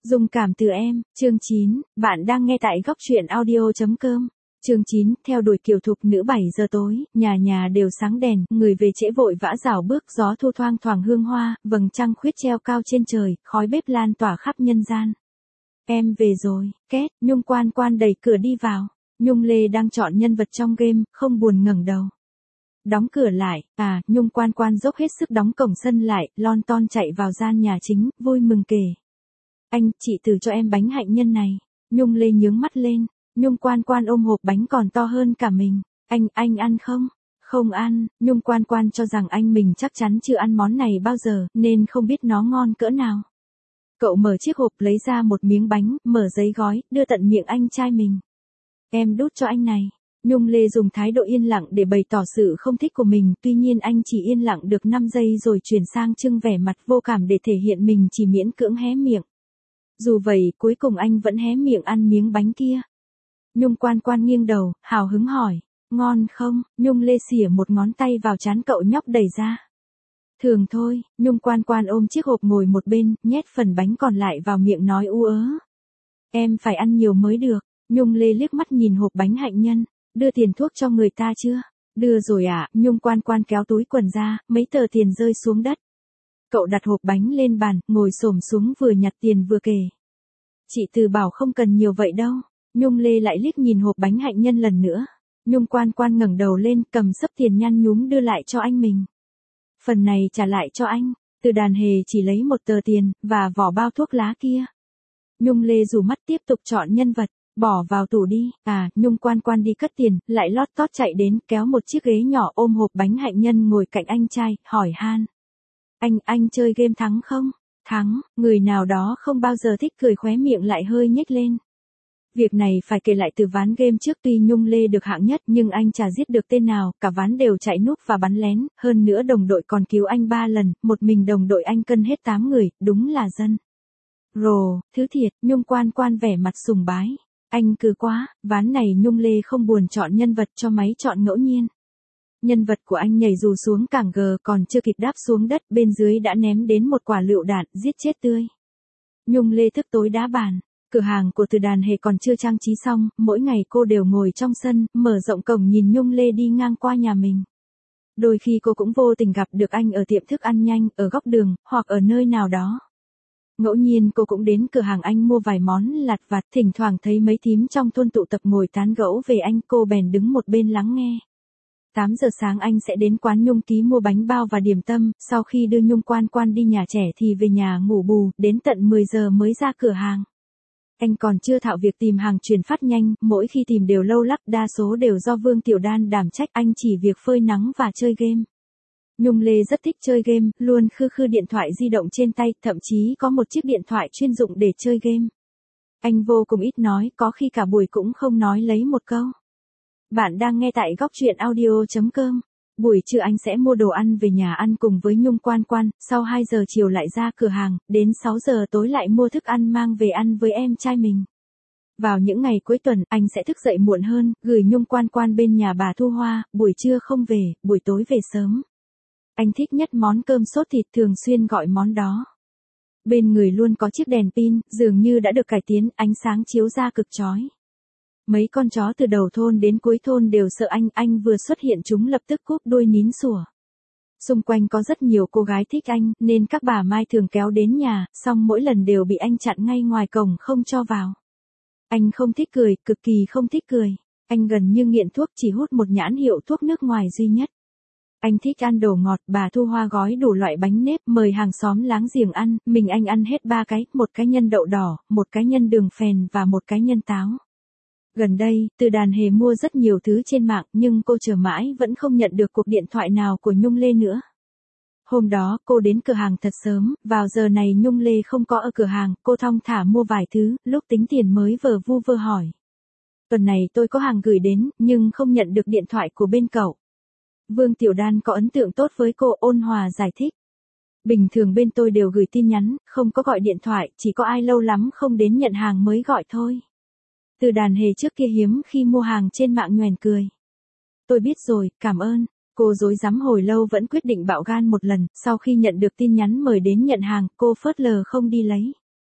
Dung cảm từ em, chương 9, bạn đang nghe tại góc truyện audio.com. Chương 9, theo đuổi kiều thục nữ 7 giờ tối, nhà nhà đều sáng đèn, người về trễ vội vã rảo bước, gió thu thoang thoảng hương hoa, vầng trăng khuyết treo cao trên trời, khói bếp lan tỏa khắp nhân gian. Em về rồi, két, Nhung Quan Quan đẩy cửa đi vào. Nhung Lê đang chọn nhân vật trong game, không buồn ngẩng đầu. Đóng cửa lại, Nhung Quan Quan dốc hết sức đóng cổng sân lại, lon ton chạy vào gian nhà chính, vui mừng kể. Anh, chị từ cho em bánh hạnh nhân này. Nhung Lê nhướng mắt lên, Nhung Quan Quan ôm hộp bánh còn to hơn cả mình. Anh ăn không? Không ăn, Nhung Quan Quan cho rằng anh mình chắc chắn chưa ăn món này bao giờ, nên không biết nó ngon cỡ nào. Cậu mở chiếc hộp lấy ra một miếng bánh, mở giấy gói, đưa tận miệng anh trai mình. Em đút cho anh này. Nhung Lê dùng thái độ yên lặng để bày tỏ sự không thích của mình, tuy nhiên anh chỉ yên lặng được 5 giây rồi chuyển sang trưng vẻ mặt vô cảm để thể hiện mình chỉ miễn cưỡng hé miệng. Dù vậy, cuối cùng anh vẫn hé miệng ăn miếng bánh kia. Nhung Quan Quan nghiêng đầu, hào hứng hỏi, ngon không? Nhung Lê xỉa một ngón tay vào trán cậu nhóc đẩy ra. Thường thôi, Nhung Quan Quan ôm chiếc hộp ngồi một bên, nhét phần bánh còn lại vào miệng nói u ớ. Em phải ăn nhiều mới được. Nhung Lê liếc mắt nhìn hộp bánh hạnh nhân, đưa tiền thuốc cho người ta chưa? Đưa rồi ạ. Nhung Quan Quan kéo túi quần ra, mấy tờ tiền rơi xuống đất. Cậu đặt hộp bánh lên bàn, ngồi xổm xuống vừa nhặt tiền vừa kể. Chị Từ bảo không cần nhiều vậy đâu. Nhung Lê lại liếc nhìn hộp bánh hạnh nhân lần nữa. Nhung Quan Quan ngẩng đầu lên, cầm xấp tiền nhăn nhúm đưa lại cho anh mình. Phần này trả lại cho anh. Từ Đàn Hề chỉ lấy một tờ tiền, và vỏ bao thuốc lá kia. Nhung Lê rủ mắt tiếp tục chọn nhân vật. Bỏ vào tủ đi. Nhung Quan Quan đi cất tiền, lại lót tót chạy đến, kéo một chiếc ghế nhỏ ôm hộp bánh hạnh nhân ngồi cạnh anh trai, hỏi han. Anh chơi game thắng không? Thắng, người nào đó không bao giờ thích cười khóe miệng lại hơi nhếch lên. Việc này phải kể lại từ ván game trước, tuy Nhung Lê được hạng nhất nhưng anh chả giết được tên nào, cả ván đều chạy núp và bắn lén, hơn nữa đồng đội còn cứu anh 3 lần, một mình đồng đội anh cân hết 8 người, đúng là dân. Rồ, thứ thiệt, Nhung Quan Quan vẻ mặt sùng bái. Anh cứ quá, ván này Nhung Lê không buồn chọn nhân vật cho máy chọn ngẫu nhiên. Nhân vật của anh nhảy dù xuống cảng gờ còn chưa kịp đáp xuống đất, bên dưới đã ném đến một quả lựu đạn, giết chết tươi. Nhung Lê thức tối đá bàn. Cửa hàng của Từ Đàn Hề còn chưa trang trí xong, mỗi ngày cô đều ngồi trong sân, mở rộng cổng nhìn Nhung Lê đi ngang qua nhà mình. Đôi khi cô cũng vô tình gặp được anh ở tiệm thức ăn nhanh, ở góc đường, hoặc ở nơi nào đó. Ngẫu nhiên cô cũng đến cửa hàng anh mua vài món lặt vặt, thỉnh thoảng thấy mấy thím trong thôn tụ tập ngồi tán gẫu về anh, cô bèn đứng một bên lắng nghe. 8 giờ sáng anh sẽ đến quán Nhung Ký mua bánh bao và điểm tâm, sau khi đưa Nhung Quan Quan đi nhà trẻ thì về nhà ngủ bù, đến tận 10 giờ mới ra cửa hàng. Anh còn chưa thạo việc tìm hàng chuyển phát nhanh, mỗi khi tìm đều lâu lắc, đa số đều do Vương Tiểu Đan đảm trách, anh chỉ việc phơi nắng và chơi game. Nhung Lê rất thích chơi game, luôn khư điện thoại di động trên tay, thậm chí có một chiếc điện thoại chuyên dụng để chơi game. Anh vô cùng ít nói, có khi cả buổi cũng không nói lấy một câu. Bạn đang nghe tại góc truyện audio.com. Buổi trưa anh sẽ mua đồ ăn về nhà ăn cùng với Nhung Quan Quan, sau 2 giờ chiều lại ra cửa hàng, đến 6 giờ tối lại mua thức ăn mang về ăn với em trai mình. Vào những ngày cuối tuần, anh sẽ thức dậy muộn hơn, gửi Nhung Quan Quan bên nhà bà Thu Hoa, buổi trưa không về, buổi tối về sớm. Anh thích nhất món cơm sốt thịt, thường xuyên gọi món đó. Bên người luôn có chiếc đèn pin, dường như đã được cải tiến, ánh sáng chiếu ra cực chói. Mấy con chó từ đầu thôn đến cuối thôn đều sợ anh vừa xuất hiện chúng lập tức cúp đuôi nín sủa. Xung quanh có rất nhiều cô gái thích anh, nên các bà Mai thường kéo đến nhà, song mỗi lần đều bị anh chặn ngay ngoài cổng không cho vào. Anh không thích cười, cực kỳ không thích cười. Anh gần như nghiện thuốc, chỉ hút một nhãn hiệu thuốc nước ngoài duy nhất. Anh thích ăn đồ ngọt, bà Thu Hoa gói đủ loại bánh nếp, mời hàng xóm láng giềng ăn, mình anh ăn hết 3 cái, một cái nhân đậu đỏ, một cái nhân đường phèn và một cái nhân táo. Gần đây, Từ Đàn Hề mua rất nhiều thứ trên mạng, nhưng cô chờ mãi vẫn không nhận được cuộc điện thoại nào của Nhung Lê nữa. Hôm đó, cô đến cửa hàng thật sớm, vào giờ này Nhung Lê không có ở cửa hàng, cô thong thả mua vài thứ, lúc tính tiền mới vờ vu vơ hỏi. Tuần này tôi có hàng gửi đến, nhưng không nhận được điện thoại của bên cậu. Vương Tiểu Đan có ấn tượng tốt với cô, ôn hòa giải thích. Bình thường bên tôi đều gửi tin nhắn, không có gọi điện thoại, chỉ có ai lâu lắm không đến nhận hàng mới gọi thôi. Từ Đàn Hề trước kia hiếm khi mua hàng trên mạng nhoẻn cười. Tôi biết rồi, cảm ơn. Cô rối rắm hồi lâu vẫn quyết định bạo gan một lần, sau khi nhận được tin nhắn mời đến nhận hàng, cô phớt lờ không đi lấy.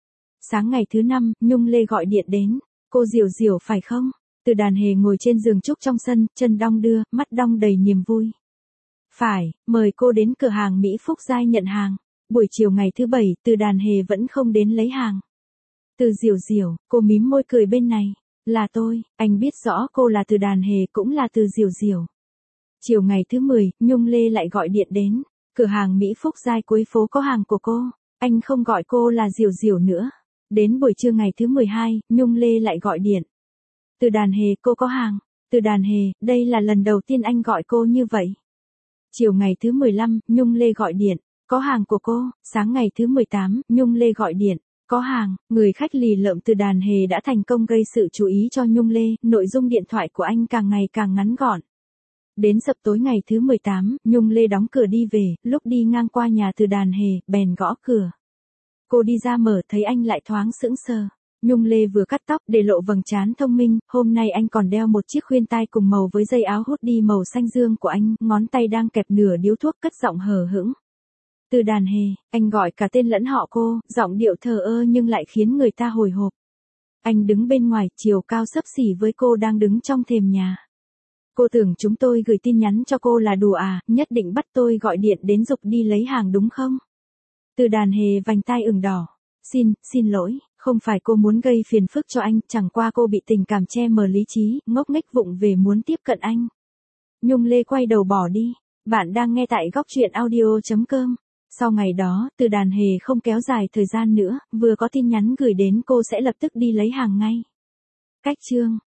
Sáng ngày thứ 5, Nhung Lê gọi điện đến. Cô Diểu Diểu phải không? Từ Đàn Hề ngồi trên giường trúc trong sân, chân đong đưa, mắt đong đầy niềm vui. Phải, mời cô đến cửa hàng Mỹ Phúc Giai nhận hàng. Buổi chiều ngày thứ 7, Từ Đàn Hề vẫn không đến lấy hàng. Từ Diểu Diểu, cô mím môi cười bên này. Là tôi, anh biết rõ cô là Từ Đàn Hề cũng là Từ Diểu Diểu. Chiều ngày thứ 10, Nhung Lê lại gọi điện đến. Cửa hàng Mỹ Phúc Giai cuối phố có hàng của cô. Anh không gọi cô là Diểu Diểu nữa. Đến buổi trưa ngày thứ 12, Nhung Lê lại gọi điện. Từ Đàn Hề, cô có hàng. Từ Đàn Hề, đây là lần đầu tiên anh gọi cô như vậy. Chiều ngày thứ 15, Nhung Lê gọi điện. Có hàng của cô. Sáng ngày thứ 18, Nhung Lê gọi điện. Có hàng. Người khách lì lợm Từ Đàn Hề đã thành công gây sự chú ý cho Nhung Lê. Nội dung điện thoại của anh càng ngày càng ngắn gọn. Đến sập tối ngày thứ 18, Nhung Lê đóng cửa đi về. Lúc đi ngang qua nhà Từ Đàn Hề, bèn gõ cửa. Cô đi ra mở thấy anh lại thoáng sững sờ. Nhung Lê vừa cắt tóc để lộ vầng trán thông minh, hôm nay anh còn đeo một chiếc khuyên tai cùng màu với dây áo hoodie màu xanh dương của anh, ngón tay đang kẹp nửa điếu thuốc cất giọng hờ hững. Từ Đàn Hề, anh gọi cả tên lẫn họ cô, giọng điệu thờ ơ nhưng lại khiến người ta hồi hộp. Anh đứng bên ngoài, chiều cao xấp xỉ với cô đang đứng trong thềm nhà. Cô tưởng chúng tôi gửi tin nhắn cho cô là đùa à, nhất định bắt tôi gọi điện đến giục đi lấy hàng đúng không? Từ Đàn Hề vành tai ửng đỏ. Xin lỗi, không phải cô muốn gây phiền phức cho anh, chẳng qua cô bị tình cảm che mờ lý trí, ngốc nghếch vụng về muốn tiếp cận anh. Nhung Lê quay đầu bỏ đi. Bạn đang nghe tại góc truyện audio.com. Sau ngày đó, Từ Đàn Hề không kéo dài thời gian nữa, vừa có tin nhắn gửi đến cô sẽ lập tức đi lấy hàng ngay. Cách chương